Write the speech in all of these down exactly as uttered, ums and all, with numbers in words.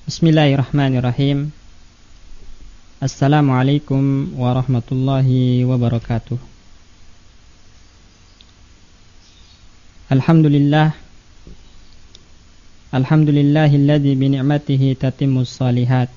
Bismillahirrahmanirrahim. Assalamualaikum warahmatullahi wabarakatuh. Alhamdulillah Alhamdulillahilladzi bi ni'matihi tatimmus shalihat.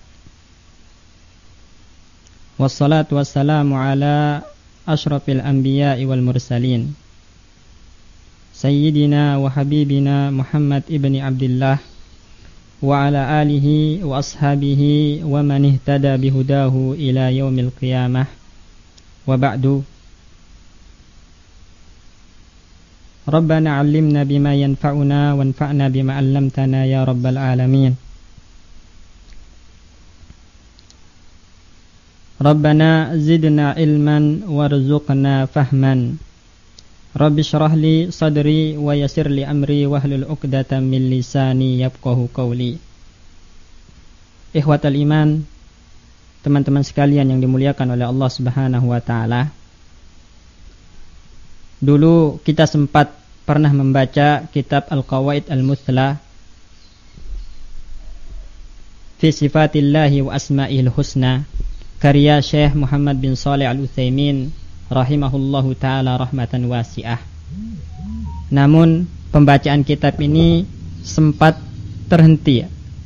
Wassalatu wassalamu ala asyrafil anbiya'i wal mursalin, Sayyidina wa habibina Muhammad ibni Abdillah wa ala alihi wa ashabihi wa man ihtada bihudahu ila yaumil qiyamah. Wa ba'du. Rabbana 'allimna bima yanfa'una wanfa'na bima 'allamtana ya rabbal alamin. Rabbana zidna ilman warzuqna fahman. Rabbi syrah li sadri wa yassir li amri wahlul 'uqdatam min lisani yafqahu qawli. Ikhwatal iman, teman-teman sekalian yang dimuliakan oleh Allah Subhanahu wa taala. Dulu kita sempat pernah membaca kitab Al-Qawaid Al-Muthla fi Sifatillahi wa Asma'il Husna, karya Syekh Muhammad bin Shalih Al-Utsaimin rahimahullahu ta'ala rahmatan wasi'ah. Namun pembacaan kitab ini sempat terhenti ya,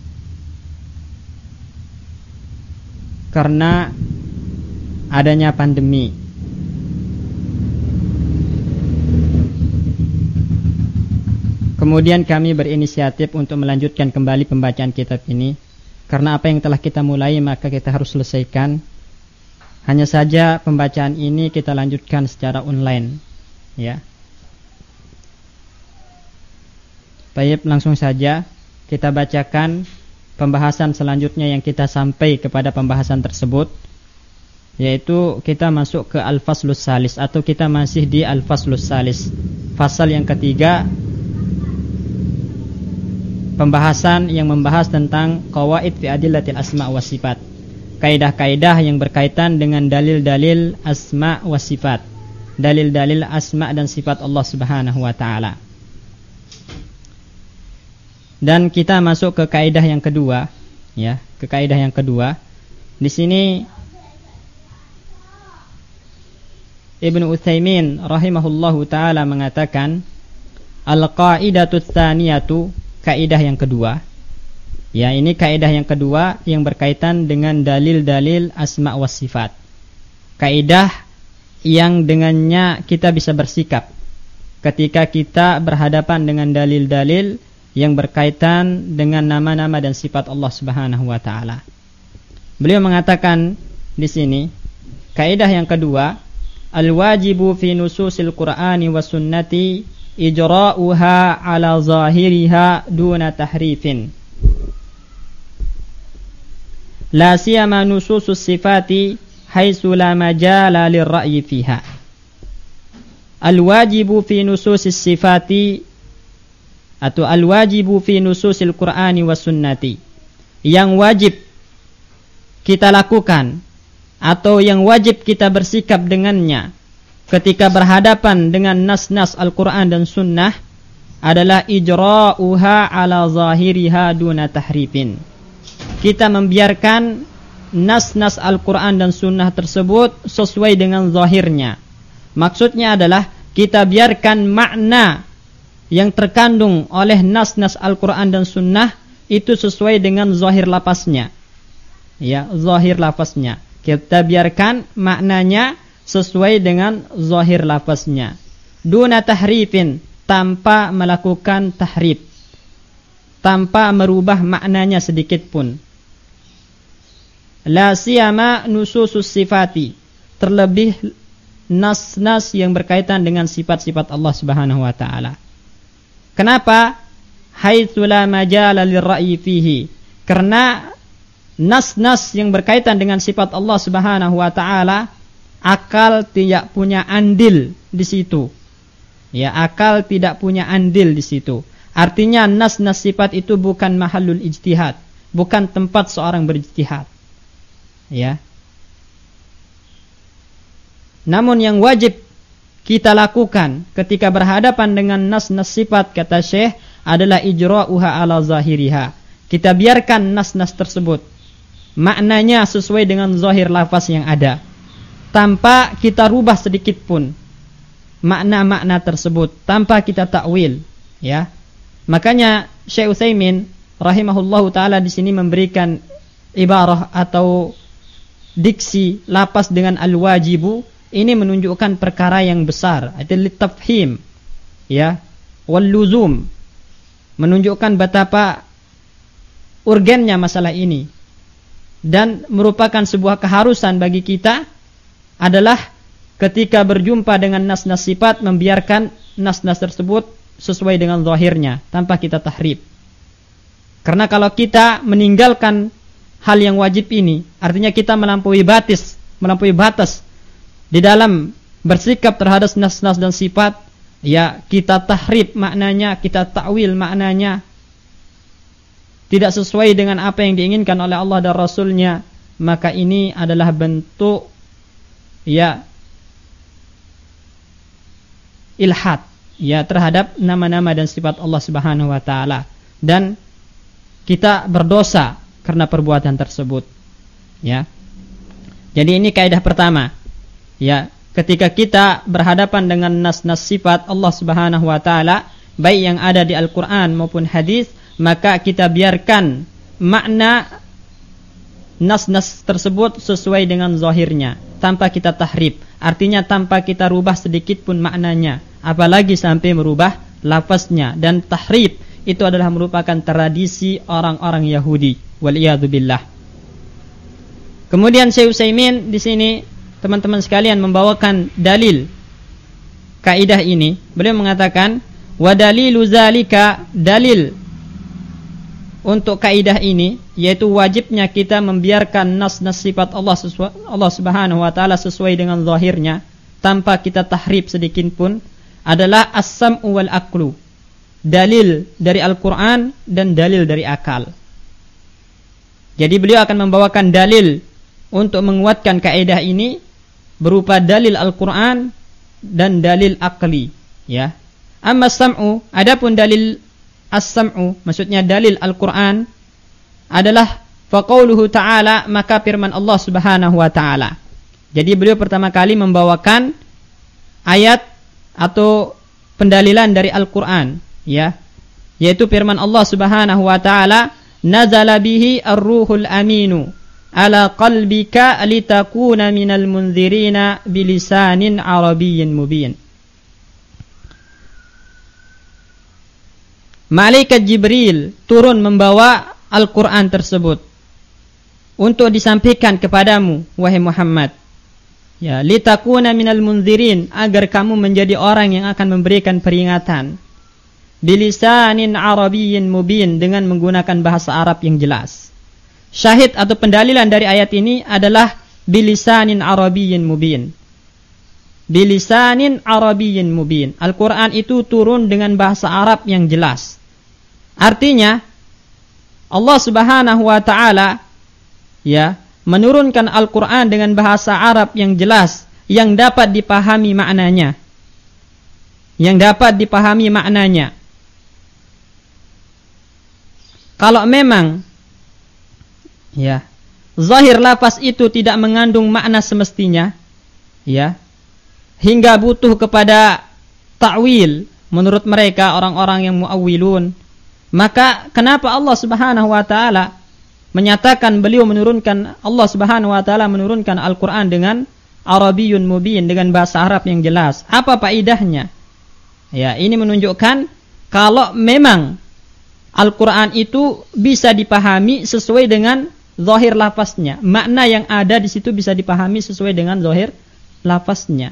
karena adanya pandemi. Kemudian kami berinisiatif untuk melanjutkan kembali pembacaan kitab ini, karena apa yang telah kita mulai maka kita harus selesaikan. Hanya saja pembacaan ini kita lanjutkan secara online, ya. Baik, langsung saja kita bacakan pembahasan selanjutnya yang kita sampai kepada pembahasan tersebut, yaitu kita masuk ke Al-Faslus Salis, atau kita masih di Al-Faslus Salis, fasal yang ketiga, pembahasan yang membahas tentang qawaid fi adillatil asma wa sifat, kaidah-kaidah yang berkaitan dengan dalil-dalil asma wa sifat, dalil-dalil asma dan sifat Allah Subhanahu wa taala. Dan kita masuk ke kaidah yang kedua, ya, ke kaidah yang kedua. Di sini Ibnu Utsaimin rahimahullahu taala mengatakan al-qaidatu tsaniyatu, kaidah yang kedua. Ya, ini kaidah yang kedua yang berkaitan dengan dalil-dalil asma wa sifat. Kaidah yang dengannya kita bisa bersikap ketika kita berhadapan dengan dalil-dalil yang berkaitan dengan nama-nama dan sifat Allah Subhanahu wa taala. Beliau mengatakan di sini, kaidah yang kedua, al-wajibu fi nususil Qur'ani was sunnati ijra'uha ala zahiriha duna tahrifin. La siyama nususus sifati haitsu la majala lirra'yi fiha. Al-wajibu fi nususis sifati, atau al-wajibu fi nususil Qur'ani was sunnati, yang wajib kita lakukan atau yang wajib kita bersikap dengannya ketika berhadapan dengan nas-nas Al-Quran dan Sunnah adalah ijra'uha ala zahiriha duna tahrifin. Kita membiarkan nas-nas Al-Quran dan Sunnah tersebut sesuai dengan zahirnya. Maksudnya adalah kita biarkan makna yang terkandung oleh nas-nas Al-Quran dan Sunnah itu sesuai dengan zahir lafaznya. Ya, zahir lafaznya. Kita biarkan maknanya sesuai dengan zahir lafaznya, duna tahrifin, tanpa melakukan tahrif, tanpa merubah maknanya sedikit pun. La siyama nususus sifati, terlebih nas-nas yang berkaitan dengan sifat-sifat Allah Subhanahu wa taala. Kenapa? Haitsu la majala lirra'yi fihi, karena nas-nas yang berkaitan dengan sifat Allah Subhanahu wa taala akal tidak punya andil di situ. Ya, akal tidak punya andil di situ. Artinya nas-nas sifat itu bukan mahallul ijtihad, bukan tempat seorang berijtihad. Ya. Namun yang wajib kita lakukan ketika berhadapan dengan nas-nas sifat, kata Syekh, adalah ijra'uha ala zahiriha, kita biarkan nas-nas tersebut maknanya sesuai dengan zahir lafaz yang ada, tanpa kita rubah sedikit pun makna-makna tersebut, tanpa kita takwil, ya. Makanya Syekh Utsaimin rahimahullahu taala di sini memberikan ibarah atau diksi lapas dengan al-wajibu, ini menunjukkan perkara yang besar, itu litafhim, ya, wal luzum, menunjukkan betapa urgennya masalah ini, dan merupakan sebuah keharusan bagi kita adalah ketika berjumpa dengan nas-nas sifat membiarkan nas-nas tersebut sesuai dengan zahirnya tanpa kita tahrif. Karena kalau kita meninggalkan hal yang wajib ini, artinya kita melampaui batas, melampaui batas di dalam bersikap terhadap nas-nas dan sifat, ya kita tahrif maknanya, kita takwil maknanya, tidak sesuai dengan apa yang diinginkan oleh Allah dan Rasulnya, maka ini adalah bentuk ya ilhad, ya terhadap nama-nama dan sifat Allah Subhanahu wa taala, dan kita berdosa karena perbuatan tersebut, ya. Jadi ini kaidah pertama, ya, ketika kita berhadapan dengan nas-nas sifat Allah Subhanahu wa taala, baik yang ada di Al-Qur'an maupun hadis, maka kita biarkan makna nas-nas tersebut sesuai dengan zahirnya tanpa kita tahrif, artinya tanpa kita rubah sedikit pun maknanya, apalagi sampai merubah lafaznya. Dan tahrif itu adalah merupakan tradisi orang-orang Yahudi, waliyadu billah. Kemudian Syekh Utsaimin di sini, teman-teman sekalian, membawakan dalil kaidah ini. Beliau mengatakan, wa dalilu zalika, dalil untuk kaidah ini, yaitu wajibnya kita membiarkan nas-nas sifat Allah sesuai, Allah Subhanahu wa taala sesuai dengan zahirnya tanpa kita tahrif sedikit pun, adalah as-sam'u wal aqlu. Dalil dari Al-Qur'an dan dalil dari akal. Jadi beliau akan membawakan dalil untuk menguatkan kaidah ini berupa dalil Al-Qur'an dan dalil akli, ya. Amma as-sam'u, adapun dalil as-sam'u, maksudnya dalil Al-Qur'an adalah faqauluhu ta'ala, maka firman Allah Subhanahu wa taala. Jadi beliau pertama kali membawakan ayat atau pendalilan dari Al-Qur'an, ya, yaitu firman Allah Subhanahu wa taala, nazala bihi ar-ruhul aminu ala qalbika litakuna minal munzirina bilisanin arabiyyin mubin. Malaikat Jibril turun membawa Al-Qur'an tersebut untuk disampaikan kepadamu, wahai Muhammad, ya, litakuna minal munzirin, agar kamu menjadi orang yang akan memberikan peringatan, bilisanin arabiyyin mubin, dengan menggunakan bahasa Arab yang jelas. Syahid atau pendalilan dari ayat ini adalah bilisanin arabiyyin mubin. Bilisanin arabiyyin mubin. Al-Qur'an itu turun dengan bahasa Arab yang jelas. Artinya Allah Subhanahu wa taala, ya, menurunkan Al-Qur'an dengan bahasa Arab yang jelas, yang dapat dipahami maknanya. Yang dapat dipahami maknanya. Kalau memang, ya, zahir lafaz itu tidak mengandung makna semestinya, ya, hingga butuh kepada ta'wil menurut mereka orang-orang yang muawwilun, maka kenapa Allah Subhanahu wa taala menyatakan beliau menurunkan, Allah Subhanahu wa taala menurunkan Al-Qur'an dengan Arabiyyun mubin, dengan bahasa Arab yang jelas? Apa faedahnya? Ya, ini menunjukkan kalau memang Al-Qur'an itu bisa dipahami sesuai dengan zahir lafaznya, makna yang ada di situ bisa dipahami sesuai dengan zahir lafaznya.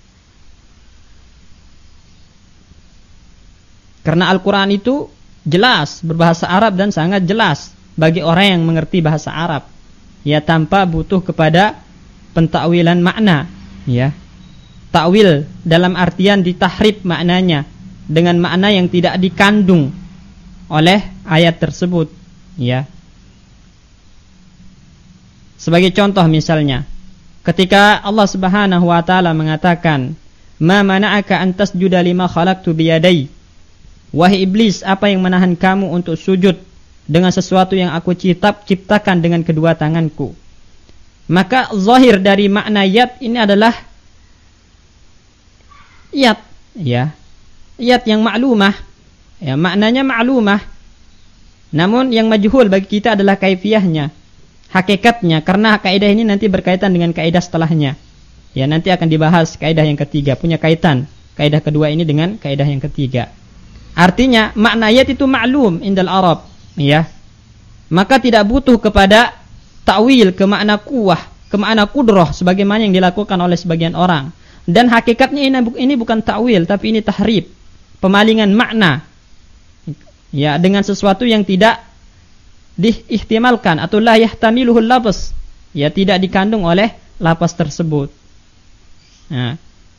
Karena Al-Qur'an itu jelas berbahasa Arab dan sangat jelas bagi orang yang mengerti bahasa Arab, ya, tanpa butuh kepada pentakwilan makna, ya. Takwil dalam artian ditahrif maknanya dengan makna yang tidak dikandung oleh ayat tersebut, ya. Sebagai contoh misalnya, ketika Allah Subhanahu wa taala mengatakan, "Ma mana'aka an tasjuda lima khalaqtu biyadai?" Wahai iblis, apa yang menahan kamu untuk sujud dengan sesuatu yang aku cipta, ciptakan dengan kedua tanganku. Maka zahir dari makna yad ini adalah yad, ya. Yad yang maklumah, ya, maknanya maklumah. Namun yang majhul bagi kita adalah kaifiyahnya, hakikatnya, karena kaidah ini nanti berkaitan dengan kaidah setelahnya. Ya, nanti akan dibahas kaidah yang ketiga, punya kaitan kaidah kedua ini dengan kaidah yang ketiga. Artinya makna yad itu maklum indal Arab, ya. Maka tidak butuh kepada ta'wil ke makna kuwah, ke makna kudrah sebagaimana yang dilakukan oleh sebagian orang. Dan hakikatnya ini, ini bukan ta'wil, tapi ini tahrib, pemalingan makna, ya, dengan sesuatu yang tidak diihtimalkan atau la yahtamiluhul lafaz, ya, tidak dikandung oleh lafaz tersebut. Nah,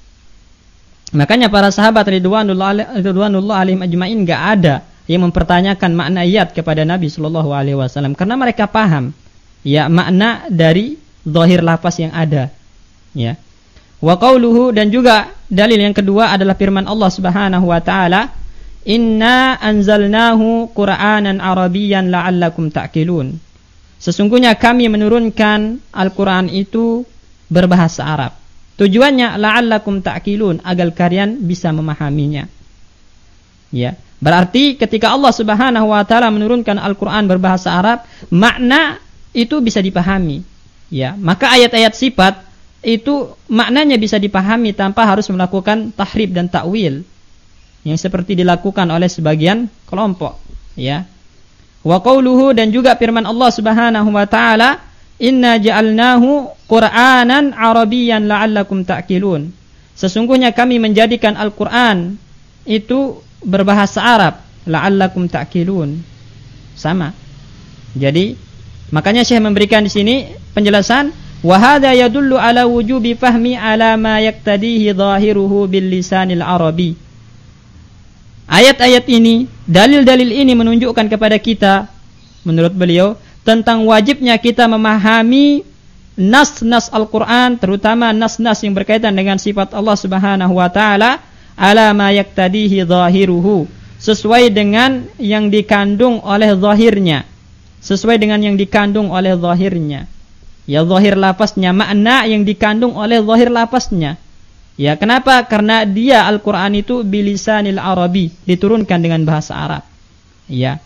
makanya para sahabat ridwanullah ridwanullah alaihim ajmain enggak ada yang mempertanyakan makna yad kepada Nabi sallallahu alaihi wasallam karena mereka paham, ya, makna dari zahir lafaz yang ada, ya. Wa qauluhu, dan juga dalil yang kedua adalah firman Allah Subhanahu wa taala, inna anzalnahu qur'anan arabiyyan la'allakum ta'qilun. Sesungguhnya kami menurunkan Al-Qur'an itu berbahasa Arab. Tujuannya la'allakum ta'qilun, agar kalian bisa memahaminya. Ya, berarti ketika Allah Subhanahu wa taala menurunkan Al-Qur'an berbahasa Arab, makna itu bisa dipahami. Ya, maka ayat-ayat sifat itu maknanya bisa dipahami tanpa harus melakukan tahrib dan ta'wil yang seperti dilakukan oleh sebagian kelompok, ya. Wa qauluhu, dan juga firman Allah Subhanahu wa taala, inna ja'alnahu qur'anan arabiyyan la'allakum ta'qilun. Sesungguhnya kami menjadikan Al-Qur'an itu berbahasa Arab, la'allakum ta'qilun. Sama. Jadi makanya Syekh memberikan di sini penjelasan, wa hadza yadullu ala wujubi fahmi ala ma yaqtadihi zahiruhu bil lisanil arabi. Ayat-ayat ini, dalil-dalil ini menunjukkan kepada kita, menurut beliau, tentang wajibnya kita memahami nas-nas Al-Qur'an, terutama nas-nas yang berkaitan dengan sifat Allah Subhanahu wa taala, ala ma yaqtadihi zahiruhu, sesuai dengan yang dikandung oleh zahirnya, sesuai dengan yang dikandung oleh zahirnya. Ya, zahir lafaznya, makna yang dikandung oleh zahir lafaznya. Ya, kenapa? Karena dia Al-Qur'an itu bilisanil arabi, diturunkan dengan bahasa Arab. Ya.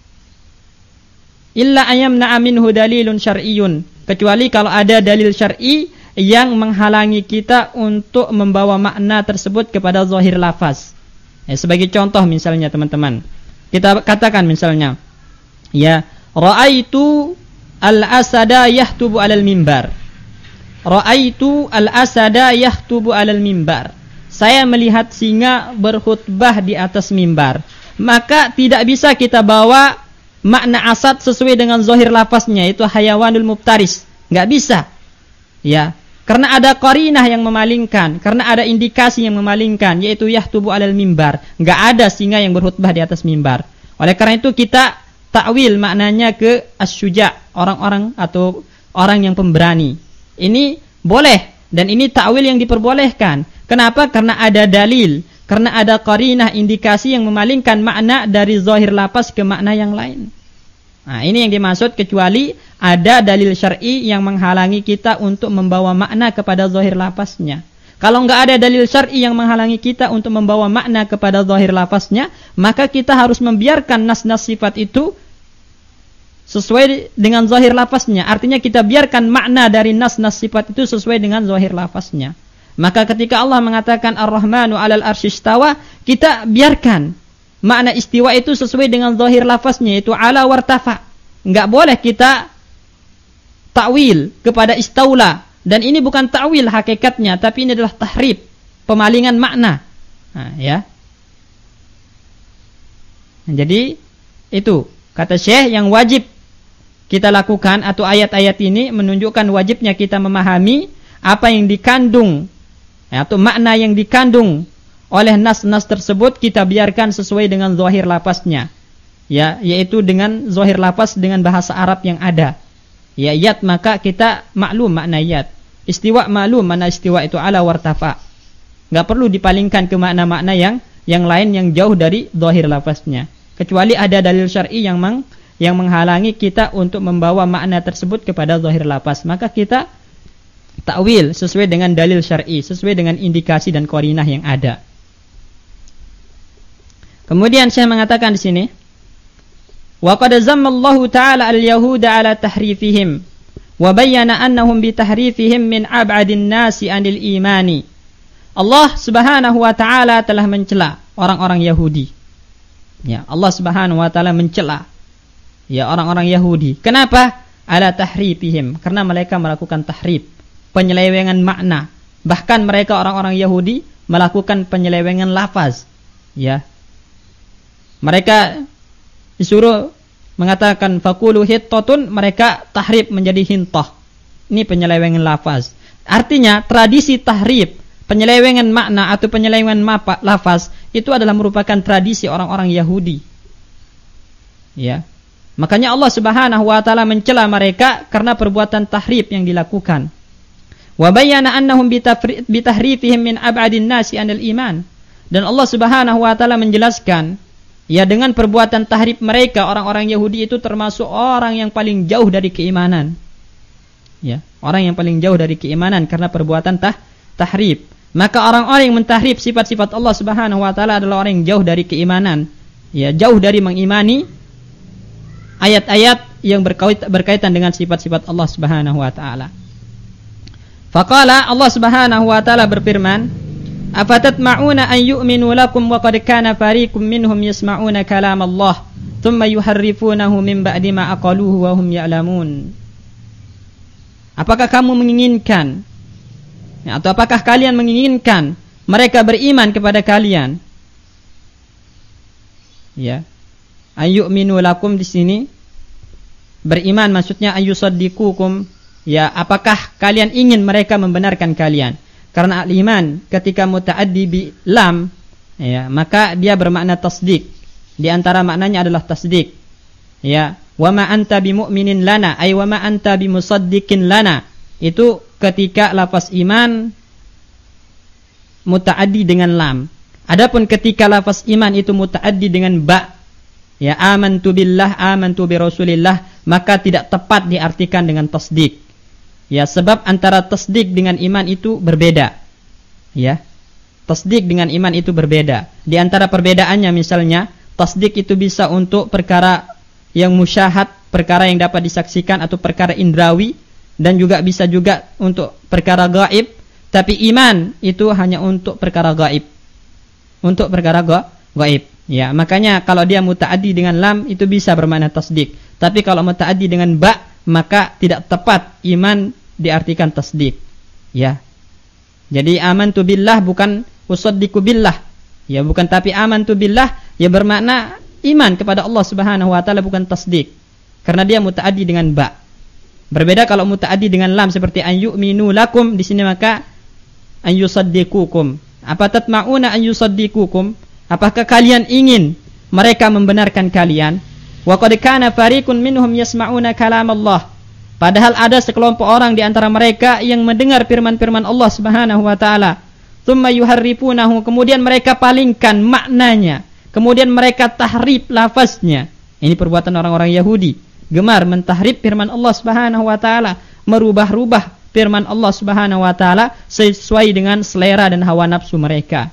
Illa ayamna minhu dalilun syar'iyyun, kecuali kalau ada dalil syar'i yang menghalangi kita untuk membawa makna tersebut kepada zahir lafaz. Ya, sebagai contoh misalnya teman-teman, kita katakan misalnya, ya, ra'aitu al-asada yahtubu alal mimbar. Ra'aitu al-asada yahtubu alal mimbar. Saya melihat singa berkhutbah di atas mimbar. Maka tidak bisa kita bawa makna asad sesuai dengan zahir lafaznya, itu hayawanul muftaris. Enggak bisa. Ya, karena ada qarinah yang memalingkan, karena ada indikasi yang memalingkan, yaitu yahtubu alal mimbar. Enggak ada singa yang berkhutbah di atas mimbar. Oleh karena itu kita ta'wil maknanya ke as-syuja', orang-orang atau orang yang pemberani. Ini boleh, dan ini ta'wil yang diperbolehkan. Kenapa? Karena ada dalil, karena ada qarinah, indikasi yang memalingkan makna dari zahir lafaz ke makna yang lain. Nah, ini yang dimaksud kecuali ada dalil syar'i yang menghalangi kita untuk membawa makna kepada zahir lafaznya. Kalau enggak ada dalil syar'i yang menghalangi kita untuk membawa makna kepada zahir lafaznya, maka kita harus membiarkan nas-nas sifat itu sesuai dengan zahir lafaznya. Artinya kita biarkan makna dari nas-nas sifat itu sesuai dengan zahir lafaznya. Maka ketika Allah mengatakan Ar-Rahmanu 'alal arsy istawa, kita biarkan makna istiwa itu sesuai dengan zahir lafaznya, itu ala wartafa. Enggak boleh kita ta'wil kepada istaula. Dan ini bukan ta'wil hakikatnya, tapi ini adalah tahrib, pemalingan makna. Nah, ya. Nah, jadi itu kata Syekh yang wajib kita lakukan, atau ayat-ayat ini menunjukkan wajibnya kita memahami apa yang dikandung, ya, atau makna yang dikandung oleh nas-nas tersebut, kita biarkan sesuai dengan zahir lafaznya, ya, yaitu dengan zahir lafaz dengan bahasa Arab yang ada. Ya, yad, maka kita maklum makna yad. Istiwa maklum makna istiwa, itu ala wartafa. Enggak perlu dipalingkan ke makna-makna yang yang lain yang jauh dari zahir lafaznya, kecuali ada dalil syar'i yang meng, yang menghalangi kita untuk membawa makna tersebut kepada zahir lafaz. Maka kita takwil sesuai dengan dalil syar'i, sesuai dengan indikasi dan qarinah yang ada. Kemudian saya mengatakan di sini, wa qad zamma Allah Ta'ala al-yahuda ala tahrifihim wa bayyana annahum bi tahrifihim min ab'adin nasi 'anil imani. Allah Subhanahu wa taala telah mencela orang-orang Yahudi. Ya, Allah Subhanahu wa taala mencela ya orang-orang Yahudi. Kenapa? Ala tahrifihim, karena mereka melakukan tahrif, penyelewengan makna. Bahkan mereka orang-orang Yahudi melakukan penyelewengan lafaz. Ya. Mereka disuruh mengatakan faqulu hittatun, mereka tahrif menjadi hintah. Ini penyelewengan lafaz. Artinya tradisi tahrif, penyelewengan makna atau penyelewengan mapa, lafaz itu adalah merupakan tradisi orang-orang Yahudi. Ya. Makanya Allah Subhanahu wa taala mencela mereka karena perbuatan tahrif yang dilakukan. Wa bayyana annahum bi tahrifihim min ab'adin nasi 'anil iman. Dan Allah Subhanahu wa taala menjelaskan, ya dengan perbuatan tahrif mereka, orang-orang Yahudi itu termasuk orang yang paling jauh dari keimanan. Ya, orang yang paling jauh dari keimanan karena perbuatan tah, tahrif. Maka orang-orang yang mentahrif sifat-sifat Allah Subhanahu wa taala adalah orang yang jauh dari keimanan. Ya, jauh dari mengimani ayat-ayat yang berkaitan dengan sifat-sifat Allah Subhanahu wa taala. Faqala, Allah Subhanahu wa taala berfirman, afatatma'una an yu'minu lakum wa qad kana fariqum minhum yasma'una kalam Allah thumma yuharrifunahu min ba'di ma aqaluhu wa hum ya'lamun. Apakah kamu menginginkan, ya, atau apakah kalian menginginkan mereka beriman kepada kalian? Ya, ayyu'minu lakum di sini beriman maksudnya ayyusaddiqukum. Ya, apakah kalian ingin mereka membenarkan kalian? Karena al-iman ketika muta'addi bi lam, ya, maka dia bermakna tasdik. Di antara maknanya adalah tasdik. Ya, wa ma anta bimu'minin lana, ay wa ma anta bimusaddiqin lana. Itu ketika lafaz iman muta'addi dengan lam. Adapun ketika lafaz iman itu muta'addi dengan ba, ya, amantu billah, amantu bi rasulillah, maka tidak tepat diartikan dengan tasdik. Ya, sebab antara tasdik dengan iman itu berbeda. Ya, tasdik dengan iman itu berbeda. Di antara perbedaannya misalnya, tasdik itu bisa untuk perkara yang musyahad, perkara yang dapat disaksikan atau perkara indrawi, dan juga bisa juga untuk perkara gaib. Tapi iman itu hanya untuk perkara gaib, untuk perkara ga, gaib. Ya, makanya kalau dia muta'addi dengan lam itu bisa bermakna tasdik. Tapi kalau muta'addi dengan ba, maka tidak tepat iman diartikan tasdik. Ya. Jadi amantu billah bukan usaddiqu billah. Ya, bukan, tapi amantu billah ya bermakna iman kepada Allah Subhanahu wa taala, bukan tasdik. Karena dia muta'addi dengan ba. Berbeda kalau muta'addi dengan lam seperti an yu'minu lakum, di sini maka an yusaddiqukum. Apa tatma'una an yusaddiqukum? Apakah kalian ingin mereka membenarkan kalian? Wa qad kana fariqun minhum yasma'una kalam Allah. Padahal ada sekelompok orang di antara mereka yang mendengar firman-firman Allah Subhanahu wa taala. Tsumma yuharrifunahu, kemudian mereka palingkan maknanya, kemudian mereka tahrif lafaznya. Ini perbuatan orang-orang Yahudi, gemar mentahrif firman Allah Subhanahu wa taala, merubah-rubah firman Allah Subhanahu wa taala sesuai dengan selera dan hawa nafsu mereka.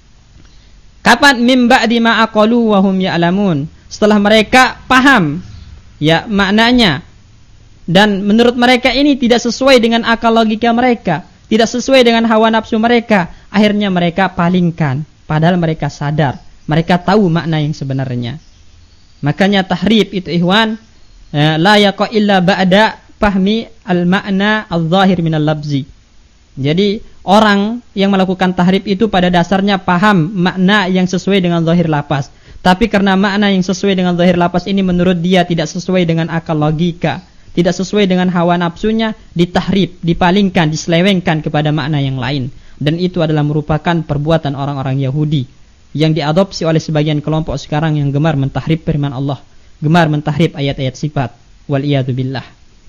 Kapan? Mim ba'di ma aqalu wa hum ya'lamun. Setelah mereka paham ya maknanya, dan menurut mereka ini tidak sesuai dengan akal logika mereka, tidak sesuai dengan hawa nafsu mereka, akhirnya mereka palingkan. Padahal mereka sadar, mereka tahu makna yang sebenarnya. Makanya tahrif itu ikhwan, la yaqa illa ba'da fahmi al-ma'na al-zahir minal labzi. Jadi orang yang melakukan tahrif itu pada dasarnya paham makna yang sesuai dengan zahir lafaz. Tapi karena makna yang sesuai dengan zahir lafaz ini menurut dia tidak sesuai dengan akal logika, tidak sesuai dengan hawa nafsunya, ditahrif, dipalingkan, diselewengkan kepada makna yang lain. Dan itu adalah merupakan perbuatan orang-orang Yahudi yang diadopsi oleh sebagian kelompok sekarang yang gemar mentahrif firman Allah, gemar mentahrif ayat-ayat sifat. Wal iyadu billah.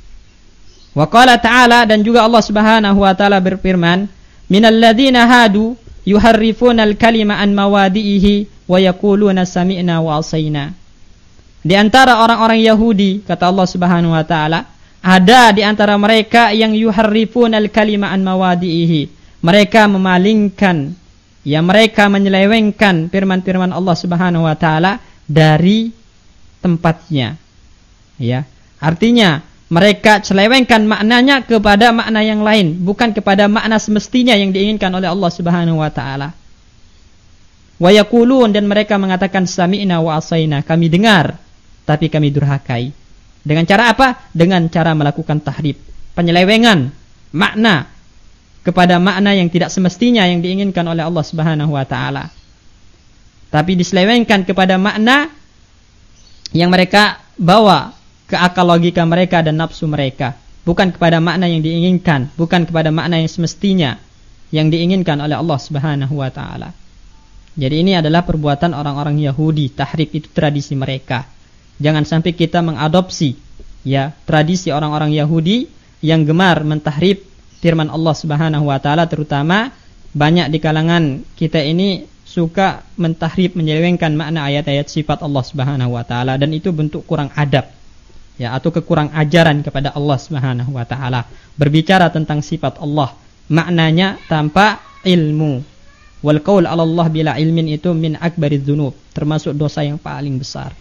Wa qala ta'ala, dan juga Allah Subhanahu wa taala berfirman, minal ladzina hadu yuharrifuna al-kalima an mawadi'ihi wa yaquluna sami'na wa asayna. Di antara orang-orang Yahudi, kata Allah Subhanahu wa taala, ada di antara mereka yang yuharrifun al-kalima an mawadi'ihi. Mereka memalingkan, ya mereka menyelewengkan firman-firman Allah Subhanahu wa taala dari tempatnya. Ya, artinya mereka selewengkan maknanya kepada makna yang lain, bukan kepada makna semestinya yang diinginkan oleh Allah Subhanahu wa taala. Wa yaqulun, dan mereka mengatakan sami'na wa asaina, kami dengar tapi kami durhakai. Dengan cara apa? Dengan cara melakukan tahrif, penyelewengan makna kepada makna yang tidak semestinya yang diinginkan oleh Allah Subhanahu wa taala. Tapi diselewengkan kepada makna yang mereka bawa ke akal logika mereka dan nafsu mereka, bukan kepada makna yang diinginkan, bukan kepada makna yang semestinya yang diinginkan oleh Allah Subhanahu wa taala. Jadi ini adalah perbuatan orang-orang Yahudi, tahrif itu tradisi mereka. Jangan sampai kita mengadopsi ya tradisi orang-orang Yahudi yang gemar mentahrif firman Allah Subhanahu wa taala, terutama banyak di kalangan kita ini suka mentahrif, menyelewengkan makna ayat-ayat sifat Allah Subhanahu wa taala, dan itu bentuk kurang adab ya atau kekurang ajaran kepada Allah Subhanahu wa taala. Berbicara tentang sifat Allah, maknanya tanpa ilmu. Wal qaul 'ala Allah bila ilmin itu min akbariz dzunub, termasuk dosa yang paling besar.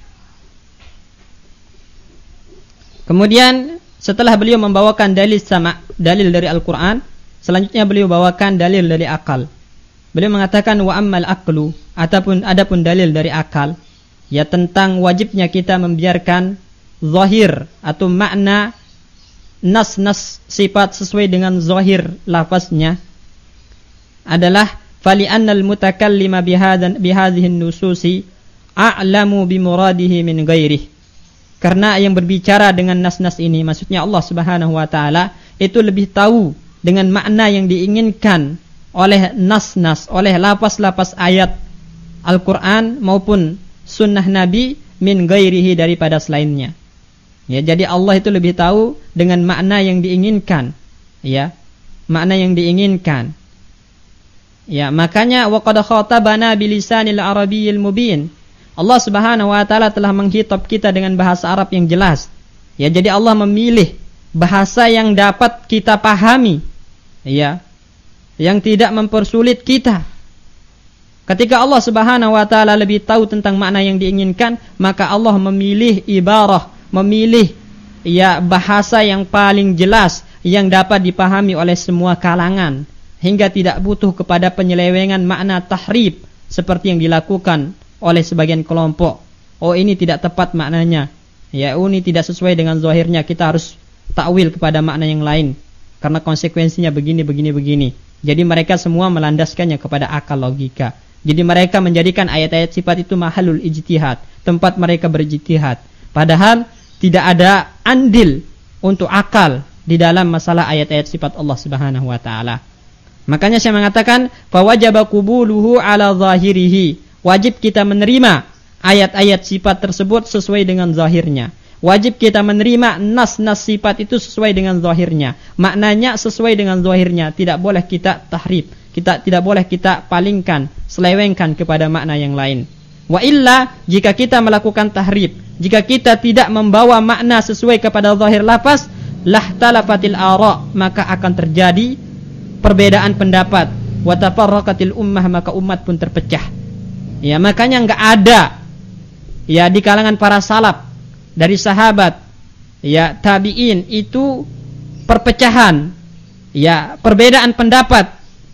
Kemudian setelah beliau membawakan dalil sama, dalil dari Al-Quran, selanjutnya beliau bawakan dalil dari akal. Beliau mengatakan wa ammal aqlu, adapun adapun dalil dari akal, ya tentang wajibnya kita membiarkan zahir atau makna nas-nas sifat sesuai dengan zahir lafaznya, adalah fali annal mutakallima bihadan bihadhihi nususi a'lamu bimuradihi min ghairihi. Karena yang berbicara dengan nas-nas ini, maksudnya Allah Subhanahu wa taala, itu lebih tahu dengan makna yang diinginkan oleh nas-nas, oleh lafaz-lafaz ayat Al-Quran maupun sunnah Nabi min ghairihi, daripada selainnya. Ya, jadi Allah itu lebih tahu dengan makna yang diinginkan, ya, makna yang diinginkan. Ya, makanya wa qad khatabana bilisanil arabiyyil mubin. Allah Subhanahu wa taala telah menghitab kita dengan bahasa Arab yang jelas. Ya, jadi Allah memilih bahasa yang dapat kita pahami, ya, yang tidak mempersulit kita. Ketika Allah Subhanahu wa taala lebih tahu tentang makna yang diinginkan, maka Allah memilih ibarah, memilih ya bahasa yang paling jelas yang dapat dipahami oleh semua kalangan, hingga tidak butuh kepada penyelewengan makna tahrif seperti yang dilakukan oleh sebagian kelompok. Oh, ini tidak tepat maknanya, ya, oh, ini tidak sesuai dengan zahirnya, kita harus takwil kepada makna yang lain karena konsekuensinya begini begini begini. Jadi mereka semua melandaskannya kepada akal logika. Jadi mereka menjadikan ayat-ayat sifat itu mahalul ijtihad, tempat mereka berijtihad, padahal tidak ada andil untuk akal di dalam masalah ayat-ayat sifat Allah Subhanahu wa taala. Makanya saya mengatakan fa wajaba qubuluhu ala zahirihi. Wajib kita menerima ayat-ayat sifat tersebut sesuai dengan zahirnya. Wajib kita menerima nas-nas sifat itu sesuai dengan zahirnya. Maknanya sesuai dengan zahirnya. Tidak boleh kita tahrif. Kita tidak boleh kita palingkan, selewengkan kepada makna yang lain. Wa illa, jika kita melakukan tahrif, jika kita tidak membawa makna sesuai kepada zahir lafaz, lahtalafatil ara, maka akan terjadi perbedaan pendapat. Wa tafarraqatil ummah, maka umat pun terpecah. Ya, makanya enggak ada ya di kalangan para salaf, dari sahabat, ya tabi'in, itu perpecahan, ya perbedaan pendapat,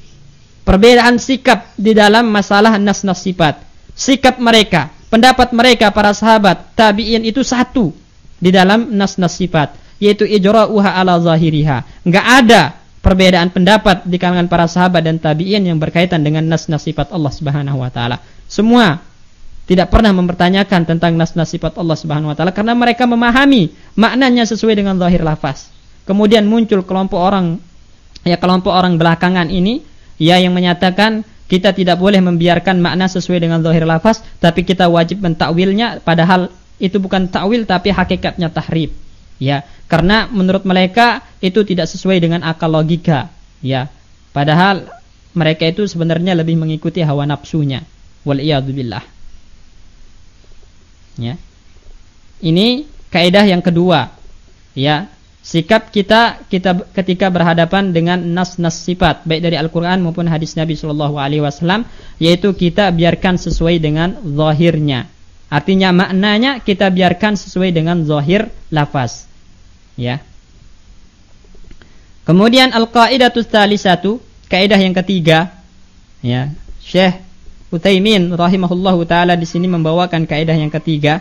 perbedaan sikap di dalam masalah nas-nas sifat. Sikap mereka, pendapat mereka para sahabat tabi'in itu satu di dalam nas-nas sifat, yaitu ijra'uha ala zahiriha. Enggak ada perbedaan pendapat di kalangan para sahabat dan tabi'in yang berkaitan dengan nas-nas sifat Allah Subhanahu wa taala. Semua tidak pernah mempertanyakan tentang nas-nas sifat Allah Subhanahu wa taala karena mereka memahami maknanya sesuai dengan zahir lafaz. Kemudian muncul kelompok orang, ya kelompok orang belakangan ini, ya, yang menyatakan kita tidak boleh membiarkan makna sesuai dengan zahir lafaz, tapi kita wajib mentakwilnya, padahal itu bukan takwil tapi hakikatnya tahrif. Ya, karena menurut mereka itu tidak sesuai dengan akal logika, ya. Padahal mereka itu sebenarnya lebih mengikuti hawa nafsunya. Wal iyadu billah. Ya. Ini kaidah yang kedua. Ya, sikap kita kita ketika berhadapan dengan nas-nas sifat baik dari Al-Qur'an maupun hadis Nabi sallallahu alaihi wasallam, yaitu kita biarkan sesuai dengan zahirnya. Artinya maknanya kita biarkan sesuai dengan zahir lafaz. Ya. Kemudian al-qaidatus tsalisatu, kaidah yang ketiga, ya. Syekh Utsaimin rahimahullahu taala di sini membawakan kaidah yang ketiga.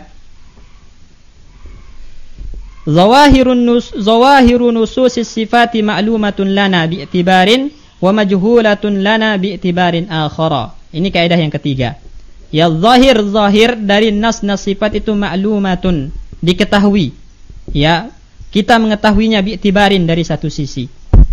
Zawahirun nus zawahirun nususis sifati ma'lumatun lana bi'tibarin wa majhulatun lana bi'tibarin akhara. Ini kaidah yang ketiga. Ya, zahir zahir dari nas-nas sifat itu ma'lumatun, diketahui. Ya, kita mengetahuinya bi'tibarin dari satu sisi.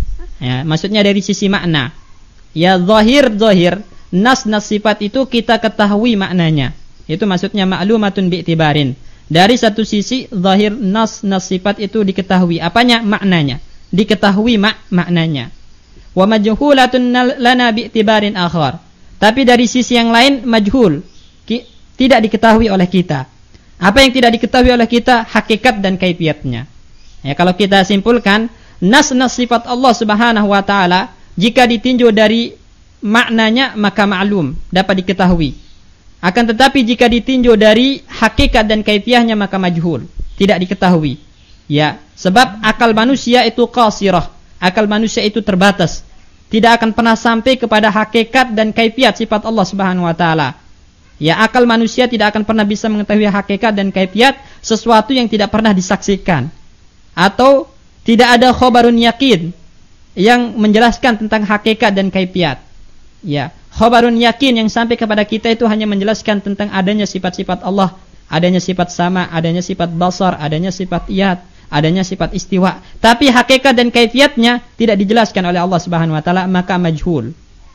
Ya, maksudnya dari sisi makna. Ya, zahir zahir nas-nas sifat itu kita ketahui maknanya. Itu maksudnya ma'lumatun bi'tibarin. Dari satu sisi zahir nas-nas sifat itu diketahui apanya? Maknanya. Diketahui mak maknanya. Wa majhulatun lana bi'tibarin akhar. Tapi dari sisi yang lain majhul, ki, tidak diketahui oleh kita. Apa yang tidak diketahui oleh kita? Hakikat dan kaifiatnya. Ya, kalau kita simpulkan, nas-nas sifat Allah Subhanahu wa taala jika ditinjau dari maknanya maka ma'lum, dapat diketahui. Akan tetapi jika ditinjau dari hakikat dan kaifiahnya maka majhul, tidak diketahui. Ya, sebab akal manusia itu qasirah, akal manusia itu terbatas. Tidak akan pernah sampai kepada hakikat dan kaifiat sifat Allah Subhanahu wa taala. Ya, akal manusia tidak akan pernah bisa mengetahui hakikat dan kaifiat sesuatu yang tidak pernah disaksikan. Atau tidak ada khabarun yakin yang menjelaskan tentang hakikat dan kaifiat. Ya, khabarun yakin yang sampai kepada kita itu hanya menjelaskan tentang adanya sifat-sifat Allah, adanya sifat sama, adanya sifat basar, adanya sifat iyad, adanya sifat istiwa. Tapi hakikat dan kaifiatnya tidak dijelaskan oleh Allah Subhanahu wa taala, maka majhul.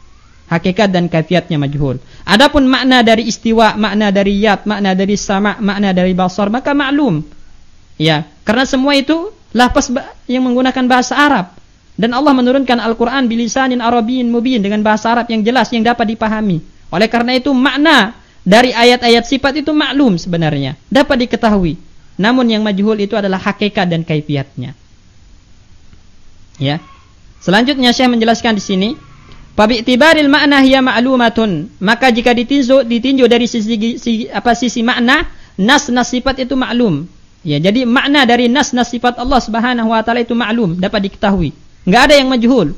Hakikat dan kaifiatnya majhul. Adapun makna dari istiwa, makna dari iyad, makna dari sama, makna dari basar, maka maklum. Ya, karena semua itu lafaz yang menggunakan bahasa Arab. Dan Allah menurunkan Al-Quran bilisanin Arabiyyin mubin, dengan bahasa Arab yang jelas yang dapat dipahami. Oleh karena itu makna dari ayat-ayat sifat itu maklum sebenarnya, dapat diketahui. Namun yang majhul itu adalah hakikat dan kaifiatnya. Ya. Selanjutnya Syekh menjelaskan di sini, "Fabi'tibaril ma'na hiya ma'lumatun." Maka jika ditinjau ditinjau dari sisi, sisi apa sisi makna, nas-nas sifat itu maklum. Ya, jadi makna dari nas-nas sifat Allah Subhanahu wa taala itu maklum, dapat diketahui. Enggak ada yang majhul.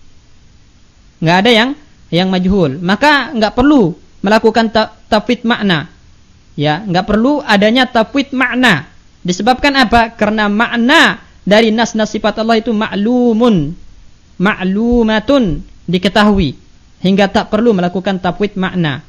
Enggak ada yang yang majhul. Maka enggak perlu melakukan tafwid makna. Ya, enggak perlu adanya tafwid makna. Disebabkan apa? Karena makna dari nas-nas sifat Allah itu ma'lumun, ma'lumatun, diketahui, hingga tak perlu melakukan tafwid makna.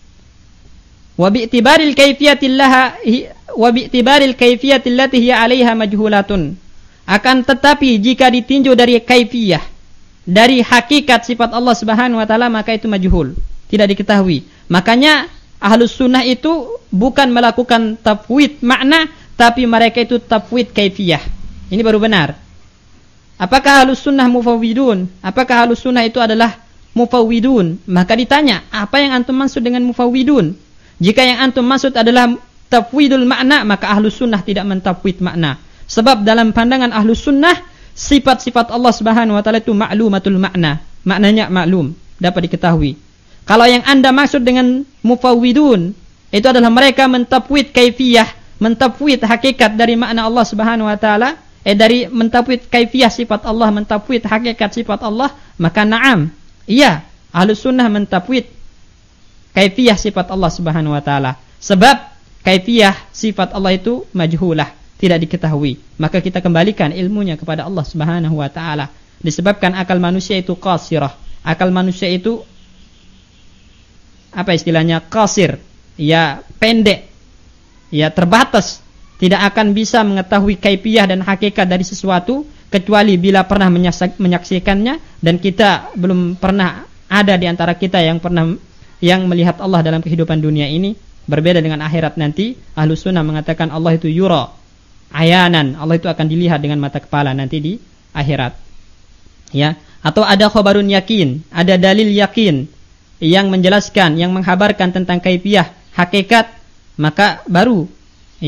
Wa bi'tibaril kaifiyatillah wa bi'tibaril kaifiyatil lati hiya 'alaiha majhulatun. Akan tetapi jika ditinjau dari kaifiyah, dari hakikat sifat Allah Subhanahu wa taala, maka itu majhul, tidak diketahui. Makanya Ahlus Sunnah itu bukan melakukan tafwid makna, tapi mereka itu tafwid kaifiyah. Ini baru benar. Apakah Ahlus Sunnah mufawwidun? Apakah Ahlus Sunnah itu adalah mufawwidun? Maka ditanya, apa yang antum maksud dengan mufawwidun? Jika yang antum maksud adalah tafwidul makna, maka Ahlus Sunnah tidak mentafwid makna. Sebab dalam pandangan Ahlus Sunnah, sifat-sifat Allah Subhanahu wa taala itu ma'lumatul makna, maknanya maklum, dapat diketahui. Kalau yang Anda maksud dengan mufawwidun, itu adalah mereka mentafwid kaifiyah, mentafwid hakikat dari makna Allah Subhanahu wa taala, eh dari mentafwid kaifiyah sifat Allah, mentafwid hakikat sifat Allah, maka na'am, iya, Ahlus Sunnah mentafwid kaifiyah sifat Allah Subhanahu wa taala. Sebab kaifiyah sifat Allah itu majhulah, tidak diketahui. Maka kita kembalikan ilmunya kepada Allah Subhanahu wa taala. Disebabkan akal manusia itu qasirah. Akal manusia itu apa istilahnya? Qasir. Ya, pendek. Ya, terbatas. Tidak akan bisa mengetahui kaifiyah dan hakikat dari sesuatu kecuali bila pernah menyaksikannya, dan kita belum pernah ada di antara kita yang pernah yang melihat Allah dalam kehidupan dunia ini. Berbeda dengan akhirat nanti. Ahlus Sunnah mengatakan Allah itu yura ayanan, Allah itu akan dilihat dengan mata kepala nanti di akhirat. Ya, atau ada khabarun yakin, ada dalil yakin yang menjelaskan, yang menghabarkan tentang kaifiyah, hakikat, maka baru ya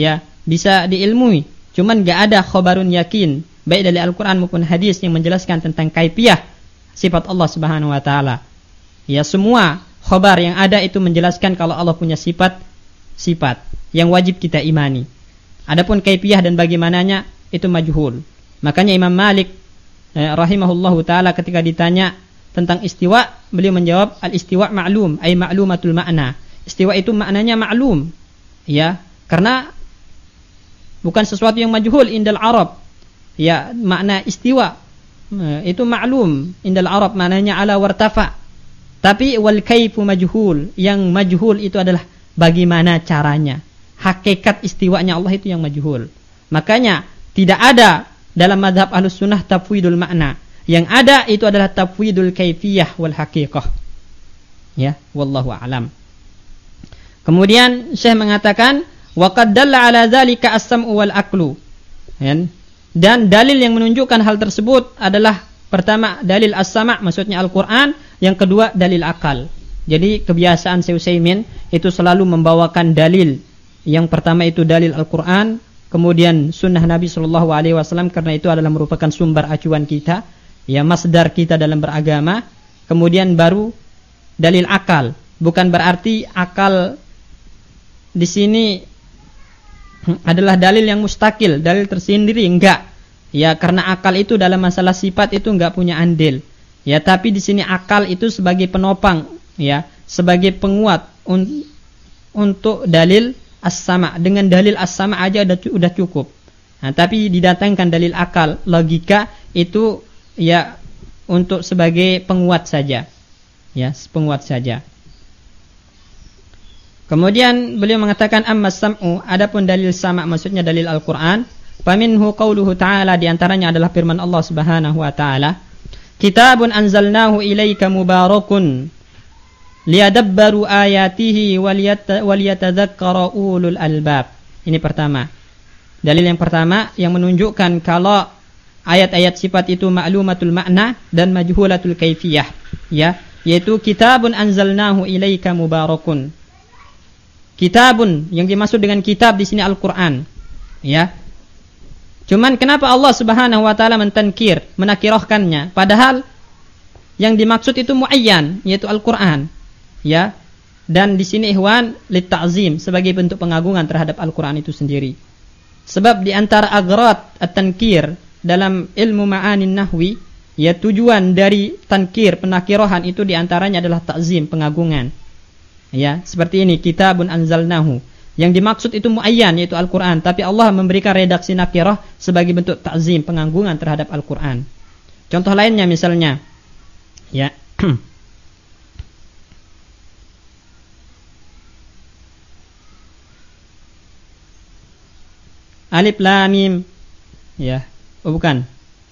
bisa diilmui. Cuman gak ada khabarun yakin baik dari Al-Quran maupun hadis yang menjelaskan tentang kaifiyah sifat Allah Subhanahu wa taala. Ya, semua khabar yang ada itu menjelaskan kalau Allah punya sifat sifat yang wajib kita imani. Adapun kaifiyah dan bagaimananya itu majhul. Makanya Imam Malik eh, rahimahullahu taala ketika ditanya tentang istiwa, beliau menjawab al-istiwa ma'lum, ay ma'lumatul ma'na. Istiwa itu maknanya ma'lum. Ya, karena bukan sesuatu yang majhul indal Arab. Ya, makna istiwa eh, itu ma'lum indal Arab, maknanya ala wartafa. Tapi wal kaifu majhul, yang majhul itu adalah bagaimana caranya. Hakikat istiwanya Allah itu yang majhul. Makanya tidak ada dalam mazhab Ahlus Sunnah tafwidul makna. Yang ada itu adalah tafwidul kaifiyah wal haqiqah. Ya, wallahu a'lam. Kemudian Syekh mengatakan wa qad dalla ala dzalika as-sam'u wal aqlu. Dan dalil yang menunjukkan hal tersebut adalah pertama dalil as-sama', maksudnya Al-Qur'an, yang kedua dalil akal. Jadi kebiasaan Syekh Utsaimin itu selalu membawakan dalil. Yang pertama itu dalil Al-Qur'an, kemudian sunnah Nabi sallallahu alaihi wasallam, karena itu adalah merupakan sumber acuan kita, ya, masdar kita dalam beragama. Kemudian baru dalil akal. Bukan berarti akal di sini adalah dalil yang mustakil, dalil tersendiri, enggak. Ya, karena akal itu dalam masalah sifat itu enggak punya andil. Ya, tapi di sini akal itu sebagai penopang, ya, sebagai penguat un- untuk dalil as-sama'. Dengan dalil as-sama' aja udah, udah cukup. Nah, tapi didatangkan dalil akal, logika itu ya untuk sebagai penguat saja. Ya, penguat saja. Kemudian beliau mengatakan amma sam'u, adapun dalil sama' maksudnya dalil Al-Qur'an, faminhu qauluhu ta'ala, di antaranya adalah firman Allah Subhanahu wa taala, kitabun anzalnahu ilaika mubarakun liyadabbaru ayatihi waliyatadzakkara ulul albab. Ini pertama. Dalil yang pertama yang menunjukkan kalau ayat-ayat sifat itu ma'lumatul makna dan majhulatul kaifiyah, ya, yaitu kitabun anzalnahu ilaika mubarakun. Kitabun, yang dimaksud dengan kitab di sini Al-Qur'an, ya. Cuman kenapa Allah Subhanahu wa taala mentankir, menakirahkannya, padahal yang dimaksud itu muayyan, yaitu Al-Qur'an, ya. Dan di sini ikhwan lit ta'zim, sebagai bentuk pengagungan terhadap Al-Qur'an itu sendiri. Sebab di antara agrat at-tankir dalam ilmu ma'anin nahwi, ya, tujuan dari tankir, penakirahan itu di antaranya adalah ta'zim, pengagungan. Ya, seperti ini, kitabun anzalnahu. Yang dimaksud itu muayyan, yaitu Al-Qur'an, tapi Allah memberikan redaksi nakirah sebagai bentuk ta'zim, pengagungan terhadap Al-Qur'an. Contoh lainnya misalnya, ya. Alif lam mim. Ya, oh bukan.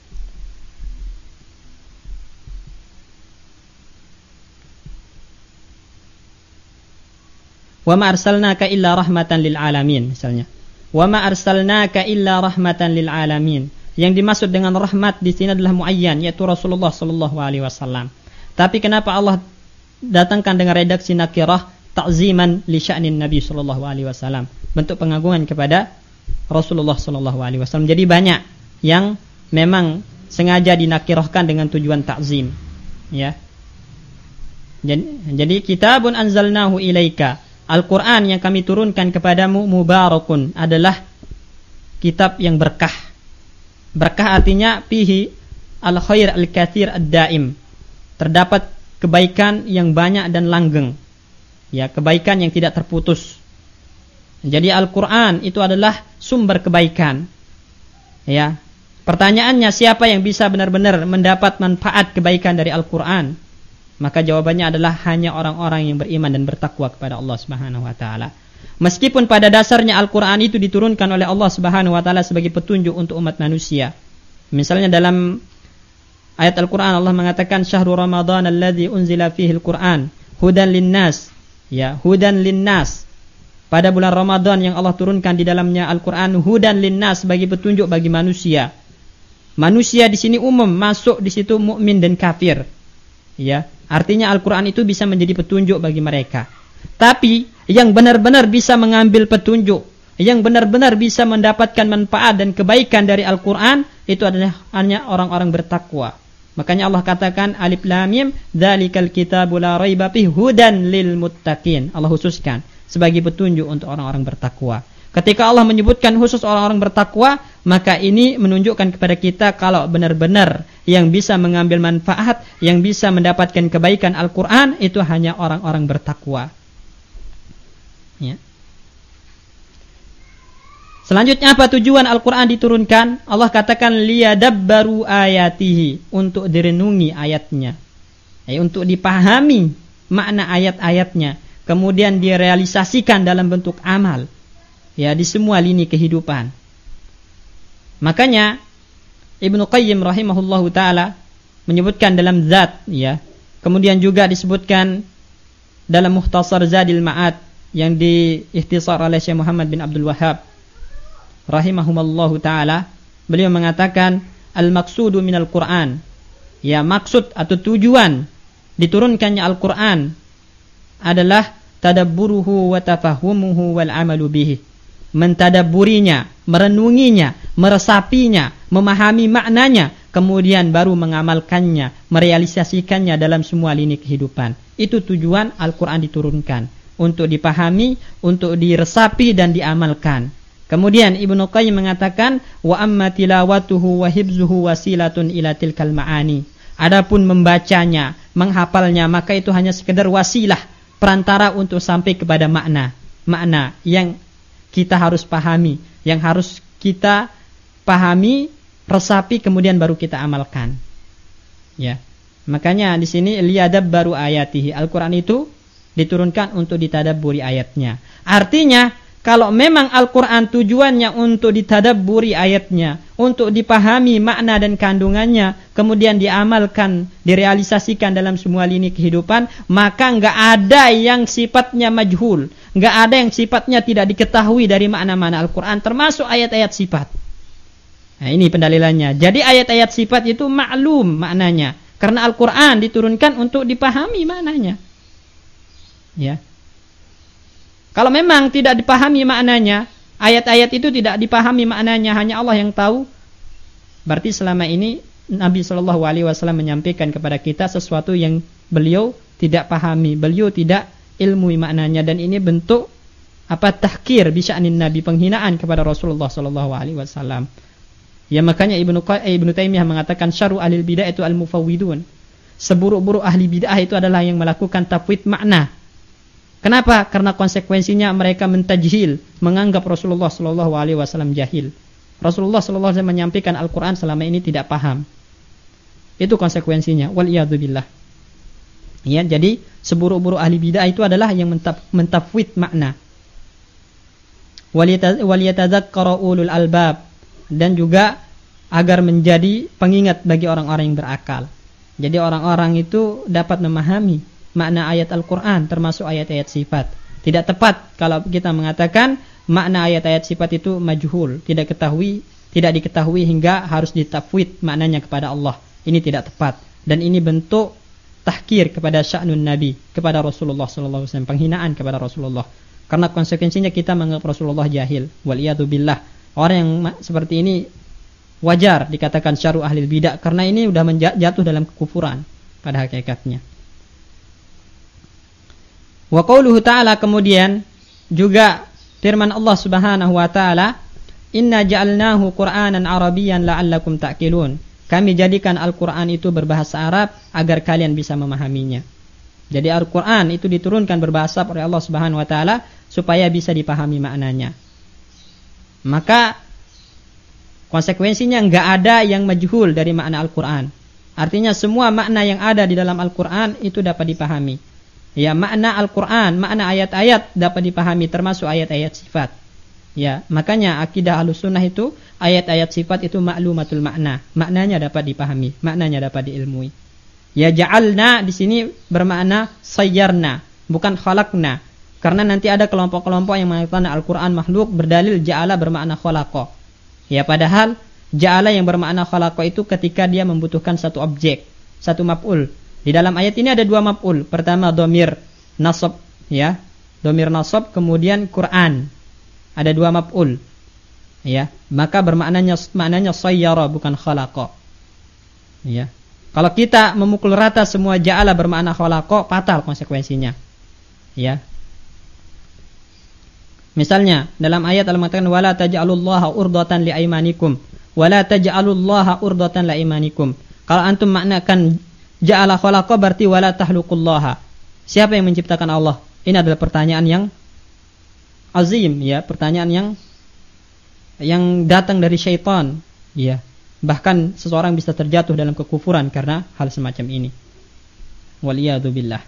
Wa ma arsalnaka illa rahmatan lil alamin, misalnya. Wa ma arsalnaka illa rahmatan lil alamin. Yang dimaksud dengan rahmat di sini adalah muayyan, yaitu Rasulullah sallallahu alaihi wasallam. Tapi kenapa Allah datangkan dengan redaksi nakirah, ta'ziman li sya'nin Nabi sallallahu alaihi wasallam, bentuk pengagungan kepada Rasulullah sallallahu alaihi wasallam. Jadi banyak yang memang sengaja dinakirahkan dengan tujuan ta'zim, ya. Jadi, jadi kitabun anzalnahu ilaika, Al-Quran yang kami turunkan kepadamu, mubarakun, adalah kitab yang berkah. Berkah artinya fihi al-khair al-katsir ad-daim, terdapat kebaikan yang banyak dan langgeng, ya, kebaikan yang tidak terputus. Jadi Al-Quran itu adalah sumber kebaikan, ya. Pertanyaannya, siapa yang bisa benar-benar mendapat manfaat kebaikan dari Al-Quran? Maka jawabannya adalah hanya orang-orang yang beriman dan bertakwa kepada Allah Subhanahu wa taala. Meskipun pada dasarnya Al-Qur'an itu diturunkan oleh Allah Subhanahu wa taala sebagai petunjuk untuk umat manusia. Misalnya dalam ayat Al-Qur'an Allah mengatakan syahrul ramadhan alladzi unzila fihi al-Qur'an hudan linnas, ya, hudan linnas. Pada bulan Ramadan yang Allah turunkan di dalamnya Al-Qur'an, hudan linnas, bagi petunjuk bagi manusia. Manusia di sini umum, masuk di situ mukmin dan kafir. Ya, artinya Al-Quran itu bisa menjadi petunjuk bagi mereka. Tapi yang benar-benar bisa mengambil petunjuk, yang benar-benar bisa mendapatkan manfaat dan kebaikan dari Al-Quran itu adalah hanya orang-orang bertakwa. Makanya Allah katakan alif lam mim dzalikal kitabu la raiba fihi hudan lil muttaqin. Allah khususkan sebagai petunjuk untuk orang-orang bertakwa. Ketika Allah menyebutkan khusus orang-orang bertakwa, maka ini menunjukkan kepada kita kalau benar-benar yang bisa mengambil manfaat, yang bisa mendapatkan kebaikan Al-Quran itu hanya orang-orang bertakwa. Ya. Selanjutnya apa tujuan Al-Quran diturunkan? Allah katakan liyadabbaru ayatihi, untuk direnungi ayatnya, ya, untuk dipahami makna ayat-ayatnya, kemudian direalisasikan dalam bentuk amal, ya, di semua lini kehidupan. Makanya Ibnu Qayyim rahimahullahu taala menyebutkan dalam Zat, ya, kemudian juga disebutkan dalam Mukhtasar Zadil Ma'ad yang diikhtisar oleh Syekh Muhammad bin Abdul Wahhab rahimahumallahu taala, beliau mengatakan al-maqsudu minal Qur'an, ya, maksud atau tujuan diturunkannya Al-Qur'an adalah tadabburuhu wa tafahumuhu wal amalu bihi, mentadabburinya, merenunginya, meresapinya, memahami maknanya, kemudian baru mengamalkannya, merealisasikannya dalam semua lini kehidupan. Itu tujuan Al-Qur'an diturunkan, untuk dipahami, untuk diresapi dan diamalkan. Kemudian Ibnu Qayyim mengatakan wa amma tilawatuhu wa hibzuhu wasilatun ila tilkal ma'ani. Adapun membacanya, menghafalnya, maka itu hanya sekedar wasilah, perantara untuk sampai kepada makna. Makna yang kita harus pahami, yang harus kita pahami, resapi, kemudian baru kita amalkan. Ya. Makanya di sini liyadabbaru ayatihi. Al-Qur'an itu diturunkan untuk ditadabburi ayatnya. Artinya kalau memang Al-Quran tujuannya untuk ditadabburi ayatnya, untuk dipahami makna dan kandungannya, kemudian diamalkan, direalisasikan dalam semua lini kehidupan, maka enggak ada yang sifatnya majhul, enggak ada yang sifatnya tidak diketahui dari makna-makna Al-Quran, termasuk ayat-ayat sifat. Nah, ini pendalilannya. Jadi ayat-ayat sifat itu maklum maknanya, karena Al-Quran diturunkan untuk dipahami maknanya. Ya. Kalau memang tidak dipahami maknanya, ayat-ayat itu tidak dipahami maknanya, hanya Allah yang tahu, berarti selama ini Nabi shallallahu alaihi wasallam menyampaikan kepada kita sesuatu yang beliau tidak pahami, beliau tidak ilmui maknanya, dan ini bentuk apa tahkir bisya'nin Nabi, penghinaan kepada Rasulullah shallallahu alaihi wasallam. Ya, makanya Ibnu Ibnu Taimiyah mengatakan syarru ahlil bidah itu al-mufawwidun. Seburuk-buruk ahli bidah itu adalah yang melakukan tafwid makna. Kenapa? Karena konsekuensinya mereka mentajhil, menganggap Rasulullah shallallahu alaihi wasallam jahil. Rasulullah shallallahu alaihi wasallam menyampaikan Al-Quran selama ini tidak paham. Itu konsekuensinya. Waliyadzubillah. Ya, jadi seburuk-buruk ahli bidah itu adalah yang mentaf, mentafwid makna. Waliyatadzakkara ulul albab, dan juga agar menjadi pengingat bagi orang-orang yang berakal. Jadi orang-orang itu dapat memahami makna ayat Al-Quran, termasuk ayat-ayat sifat. Tidak tepat kalau kita mengatakan makna ayat-ayat sifat itu majhul, tidak ketahui, tidak diketahui hingga harus ditafwid maknanya kepada Allah. Ini tidak tepat, dan ini bentuk tahkir kepada sya'nun Nabi, kepada Rasulullah sallallahu alaihi wasallam, penghinaan kepada Rasulullah. Karena konsekuensinya kita menganggap Rasulullah jahil. Waliyadzubillah. Orang yang seperti ini wajar dikatakan syarru ahlil bidah, karena ini sudah menjatuh dalam kekufuran pada hakikatnya. Wa qauluhu ta'ala, kemudian juga firman Allah Subhanahu wa taala, inna ja'alnahu qur'anan arabiyyan la'allakum ta'qilun. Kami jadikan Al-Qur'an itu berbahasa Arab agar kalian bisa memahaminya. Jadi Al-Qur'an itu diturunkan berbahasa oleh Allah Subhanahu wa taala supaya bisa dipahami maknanya. Maka konsekuensinya enggak ada yang majhul dari makna Al-Qur'an. Artinya semua makna yang ada di dalam Al-Qur'an itu dapat dipahami. Ya, makna Al-Quran, makna ayat-ayat dapat dipahami, termasuk ayat-ayat sifat. Ya, makanya akidah Ahlussunnah itu ayat-ayat sifat itu maklumatul makna, maknanya dapat dipahami, maknanya dapat diilmui. Ya, ja'alna di sini bermakna sayyarna, bukan khalaqna. Karena nanti ada kelompok-kelompok yang mengatakan Al-Quran makhluk, berdalil ja'ala bermakna khalaqa. Ya, padahal ja'ala yang bermakna khalaqa itu ketika dia membutuhkan satu objek, satu maf'ul. Di dalam ayat ini ada dua maf'ul. Pertama domir nasab, ya, domir nasab, kemudian Quran. ada dua maf'ul. Ya, maka bermaknanya maknanya sayyara bukan khalaqa. Ya. Kalau kita memukul rata semua ja'ala bermakna khalaqa, fatal konsekuensinya. Ya. Misalnya dalam ayat Allah mengatakan wala taj'alullaha urdatan liaimanikum, wala taj'alullaha urdatan liaimanikum. Kalau antum maknakan ja'ala khalaqa berarti wala tahluqullaha. Siapa yang menciptakan Allah? Ini adalah pertanyaan yang azim, ya, pertanyaan yang yang datang dari syaitan, ya. Bahkan seseorang bisa terjatuh dalam kekufuran karena hal semacam ini. Waliyadu billah.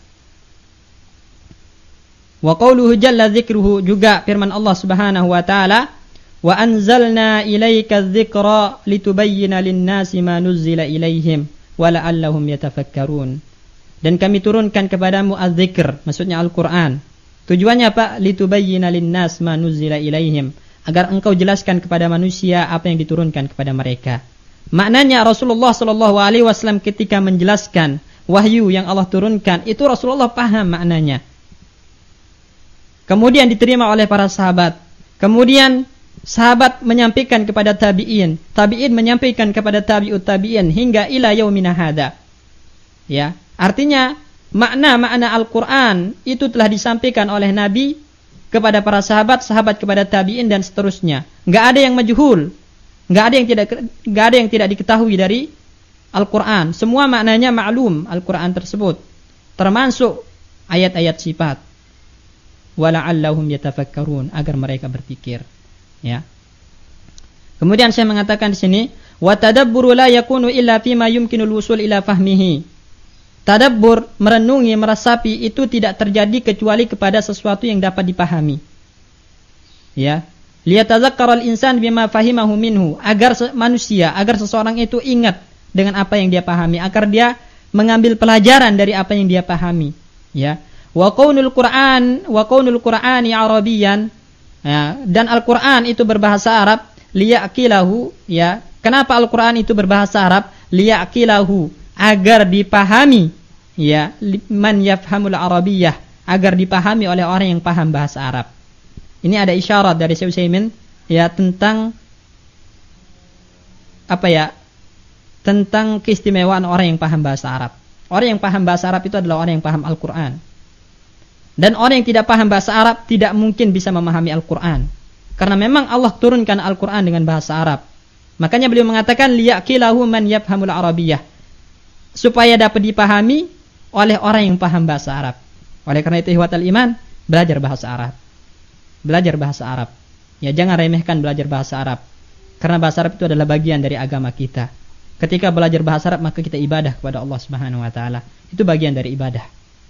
Wa qauluhu jalla dzikruhu, juga firman Allah Subhanahu wa taala, wa anzalna ilaika dzikra litubayyana lin-nasi ma nuzzila ilaihim wa la'allahum yatafakkarun. Dan kami turunkan kepadamu az-dzikr, maksudnya Al-Qur'an. Tujuannya apa? Litubayyana lin-nas ma nuzzila ilaihim, agar engkau jelaskan kepada manusia apa yang diturunkan kepada mereka. Maknanya Rasulullah sallallahu alaihi wasallam ketika menjelaskan wahyu yang Allah turunkan, itu Rasulullah paham maknanya. Kemudian diterima oleh para sahabat. Kemudian sahabat menyampaikan kepada tabi'in, tabi'in menyampaikan kepada tabi'ut tabi'in hingga ila yaumina hada. Ya, artinya makna-makna Al-Qur'an itu telah disampaikan oleh Nabi kepada para sahabat, sahabat kepada tabi'in dan seterusnya. Enggak ada yang majhul, enggak ada yang tidak enggak ada yang tidak diketahui dari Al-Qur'an. Semua maknanya maklum Al-Qur'an tersebut, termasuk ayat-ayat sifat. Wala'allahum yatafakkarun, agar mereka berpikir, ya. Kemudian saya mengatakan di sini, wa tadabburu la yakunu illa fima yumkinul wusul ila fahmihi. Tadabbur, merenungi, meresapi itu tidak terjadi kecuali kepada sesuatu yang dapat dipahami. Ya, liyatadzakkara al-insan bima fahimahu minhu, agar manusia, agar seseorang itu ingat dengan apa yang dia pahami, agar dia mengambil pelajaran dari apa yang dia pahami. Ya, wa qaulul Qur'an, wa qaulul Qur'ani Arabiyyan, ya, dan Al-Qur'an itu berbahasa Arab, liyaqilahu, ya. Kenapa Al-Qur'an itu berbahasa Arab? Liyaqilahu, agar dipahami, ya, man yafhamul arabiyyah, agar dipahami oleh orang yang paham bahasa Arab. Ini ada isyarat dari Syekh Utsaimin, ya, tentang apa ya? Tentang keistimewaan orang yang paham bahasa Arab. Orang yang paham bahasa Arab itu adalah orang yang paham Al-Qur'an. Dan orang yang tidak paham bahasa Arab tidak mungkin bisa memahami Al-Qur'an. Karena memang Allah turunkan Al-Qur'an dengan bahasa Arab. Makanya beliau mengatakan liyaqilahu man yafhamul arabiyyah, supaya dapat dipahami oleh orang yang paham bahasa Arab. Oleh karena itu ihwatal iman, belajar bahasa Arab. Belajar bahasa Arab. Ya, jangan remehkan belajar bahasa Arab. Karena bahasa Arab itu adalah bagian dari agama kita. Ketika belajar bahasa Arab, maka kita ibadah kepada Allah Subhanahu wa taala. Itu bagian dari ibadah.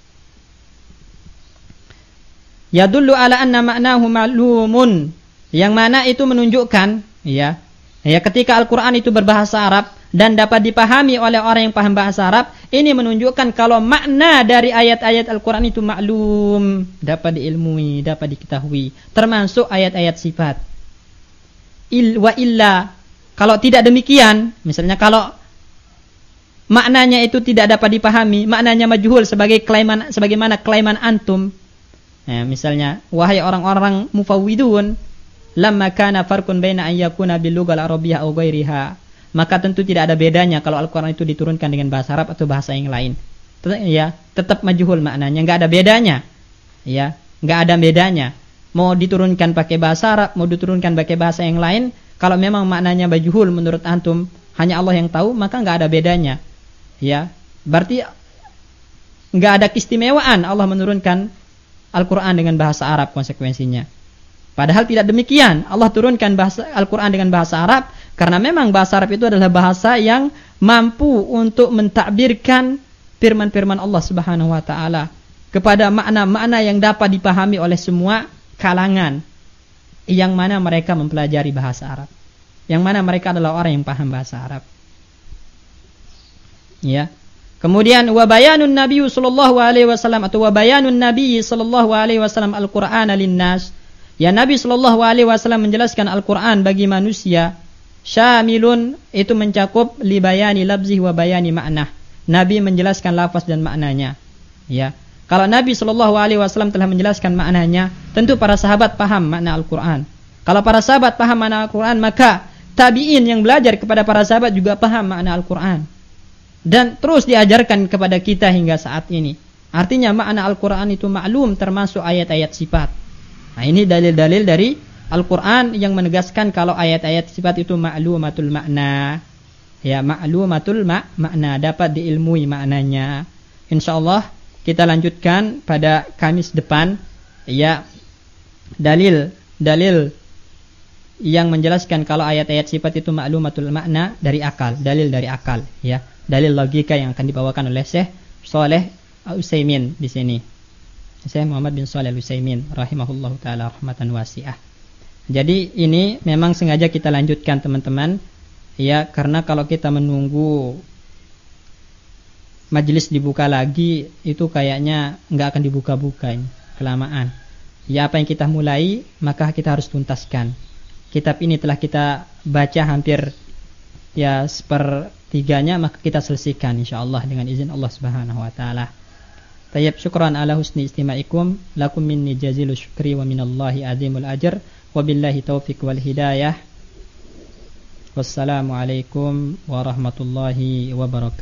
Yadullu ala anna ma'nahu ma'lumun. Yang mana itu menunjukkan, ya, ya, ketika Al-Qur'an itu berbahasa Arab dan dapat dipahami oleh orang yang paham bahasa Arab, ini menunjukkan kalau makna dari ayat-ayat Al-Quran itu maklum, dapat diilmui, dapat diketahui, termasuk ayat-ayat sifat. Il wa illa, kalau tidak demikian, misalnya kalau maknanya itu tidak dapat dipahami, maknanya majhul sebagai klaiman, sebagaimana klaiman antum, ya, misalnya wahai orang-orang mufawwidun, lamma kana farqun baina an yakuna bil lughal arabiyyah aw ghairiha, maka tentu tidak ada bedanya kalau Al-Quran itu diturunkan dengan bahasa Arab atau bahasa yang lain. Ya, tetap majhul maknanya, enggak ada bedanya. Ya, enggak ada bedanya. Mau diturunkan pakai bahasa Arab, mau diturunkan pakai bahasa yang lain, kalau memang maknanya majhul menurut antum, hanya Allah yang tahu, maka enggak ada bedanya. Ya, berarti enggak ada keistimewaan Allah menurunkan Al-Quran dengan bahasa Arab konsekuensinya. Padahal tidak demikian. Allah turunkan bahasa Al-Quran dengan bahasa Arab karena memang bahasa Arab itu adalah bahasa yang mampu untuk mentakbirkan firman-firman Allah Subhanahu wa taala kepada makna-makna yang dapat dipahami oleh semua kalangan, yang mana mereka mempelajari bahasa Arab, yang mana mereka adalah orang yang paham bahasa Arab. Ya. Kemudian wa bayanun Nabi sallallahu alaihi wasallam atau wa bayanun Nabi sallallahu alaihi wasallam Al-Qur'ana lin-nas. Ya, Nabi sallallahu alaihi wasallam menjelaskan Al-Qur'an bagi manusia, syamilun, itu mencakup li bayani labzih wa bayani maknah. Nabi menjelaskan lafaz dan maknanya. Ya. Kalau Nabi sallallahu alaihi wasallam telah menjelaskan maknanya, tentu para sahabat paham makna Al-Qur'an. Kalau para sahabat paham makna Al-Quran, maka tabi'in yang belajar kepada para sahabat juga paham makna Al-Quran. Dan terus diajarkan kepada kita hingga saat ini. Artinya makna Al-Quran itu maklum, termasuk ayat-ayat sifat. Nah, ini dalil-dalil dari Al-Quran yang menegaskan kalau ayat-ayat sifat itu maklumatul makna. Ya, maklumatul mak makna, dapat diilmui maknanya. InsyaAllah kita lanjutkan pada Kamis depan. Ya, dalil dalil yang menjelaskan kalau ayat-ayat sifat itu maklumatul makna dari akal, dalil dari akal, ya, dalil logika yang akan dibawakan oleh Syekh Shalih Al-Utsaimin di sini. Syekh Muhammad bin Shalih Al-Utsaimin rahimahullahu taala rahmatan wasi'ah. Jadi ini memang sengaja kita lanjutkan teman-teman, ya, karena kalau kita menunggu majelis dibuka lagi itu kayaknya enggak akan dibuka-buka ini, kelamaan. Ya, apa yang kita mulai maka kita harus tuntaskan. Kitab ini telah kita baca hampir ya sepertiganya, maka kita selesaikan insyaallah dengan izin Allah Subhanahu wa taala. Tayyib, syukran ala husni istima'ikum. Lakum minni jazilu syukri wa minallahi azimul ajr. Wabillahi taufiq wal hidayah. Wassalamualaikum warahmatullahi wabarakatuh.